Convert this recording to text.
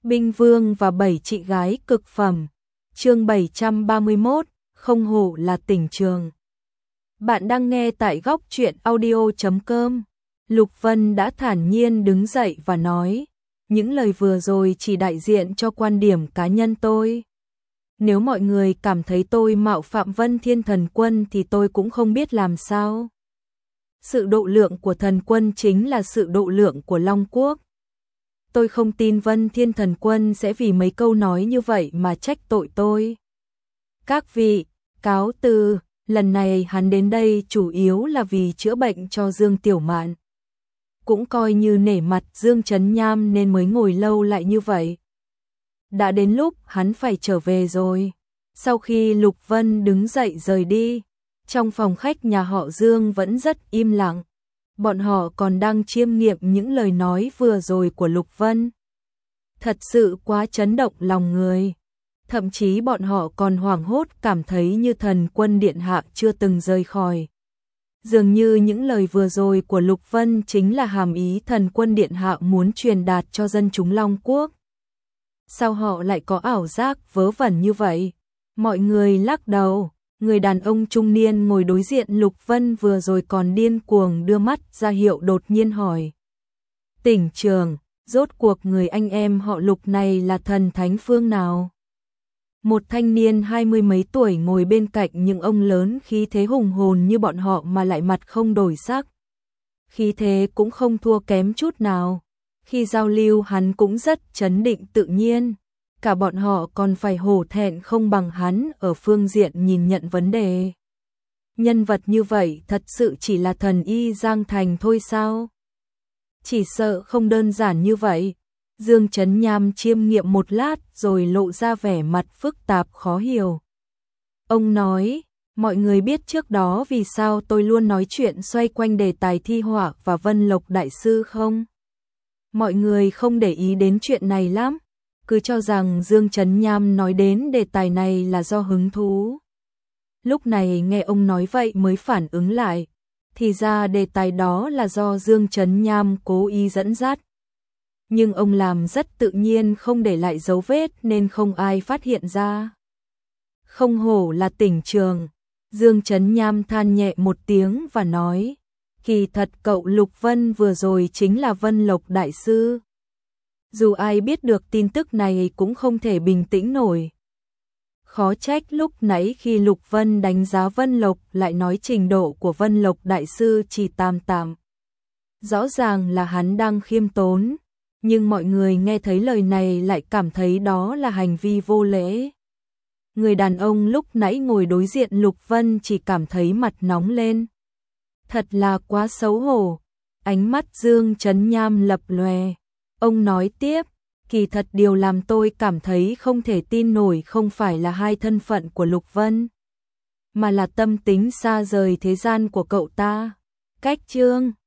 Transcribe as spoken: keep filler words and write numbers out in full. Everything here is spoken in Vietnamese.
Binh Vương và bảy chị gái cực phẩm. Chương bảy trăm ba mươi mốt, không hổ là tỉnh trường. Bạn đang nghe tại góc truyện audio chấm com. Lục Vân đã thản nhiên đứng dậy và nói, những lời vừa rồi chỉ đại diện cho quan điểm cá nhân tôi. Nếu mọi người cảm thấy tôi mạo phạm Vân Thiên Thần Quân thì tôi cũng không biết làm sao. Sự độ lượng của thần quân chính là sự độ lượng của Long Quốc. Tôi không tin Vân Thiên Thần Quân sẽ vì mấy câu nói như vậy mà trách tội tôi. Các vị, cáo từ, lần này hắn đến đây chủ yếu là vì chữa bệnh cho Dương Tiểu Mạn. Cũng coi như nể mặt Dương Trấn Nham nên mới ngồi lâu lại như vậy. Đã đến lúc hắn phải trở về rồi. Sau khi Lục Vân đứng dậy rời đi, trong phòng khách nhà họ Dương vẫn rất im lặng. Bọn họ còn đang chiêm nghiệm những lời nói vừa rồi của Lục Vân. Thật sự quá chấn động lòng người. Thậm chí bọn họ còn hoảng hốt cảm thấy như thần quân điện hạ chưa từng rời khỏi. Dường như những lời vừa rồi của Lục Vân chính là hàm ý thần quân điện hạ muốn truyền đạt cho dân chúng Long Quốc. Sao họ lại có ảo giác vớ vẩn như vậy? Mọi người lắc đầu. Người đàn ông trung niên ngồi đối diện Lục Vân vừa rồi còn điên cuồng đưa mắt ra hiệu đột nhiên hỏi. Tỉnh trường, rốt cuộc người anh em họ Lục này là thần thánh phương nào? Một thanh niên hai mươi mấy tuổi ngồi bên cạnh những ông lớn khí thế hùng hồn như bọn họ mà lại mặt không đổi sắc. Khí thế cũng không thua kém chút nào. Khi giao lưu hắn cũng rất trấn định tự nhiên. Cả bọn họ còn phải hổ thẹn không bằng hắn ở phương diện nhìn nhận vấn đề. Nhân vật như vậy thật sự chỉ là thần y Giang Thành thôi sao? Chỉ sợ không đơn giản như vậy. Dương Trấn Nham chiêm nghiệm một lát rồi lộ ra vẻ mặt phức tạp khó hiểu. Ông nói, mọi người biết trước đó vì sao tôi luôn nói chuyện xoay quanh đề tài thi họa và Vân Lộc Đại Sư không? Mọi người không để ý đến chuyện này lắm. Cứ cho rằng Dương Trấn Nham nói đến đề tài này là do hứng thú. Lúc này nghe ông nói vậy mới phản ứng lại. Thì ra đề tài đó là do Dương Trấn Nham cố ý dẫn dắt. Nhưng ông làm rất tự nhiên không để lại dấu vết nên không ai phát hiện ra. Không hổ là tỉnh trường. Dương Trấn Nham than nhẹ một tiếng và nói. Kỳ thật cậu Lục Vân vừa rồi chính là Vân Lộc Đại Sư. Dù ai biết được tin tức này cũng không thể bình tĩnh nổi. Khó trách lúc nãy khi Lục Vân đánh giá Vân Lộc lại nói trình độ của Vân Lộc Đại Sư chỉ tạm tạm. Rõ ràng là hắn đang khiêm tốn, nhưng mọi người nghe thấy lời này lại cảm thấy đó là hành vi vô lễ. Người đàn ông lúc nãy ngồi đối diện Lục Vân chỉ cảm thấy mặt nóng lên. Thật là quá xấu hổ. Ánh mắt Dương Trấn Nham lập lòe. Ông nói tiếp, kỳ thật điều làm tôi cảm thấy không thể tin nổi không phải là hai thân phận của Lục Vân, mà là tâm tính xa rời thế gian của cậu ta. Cách chương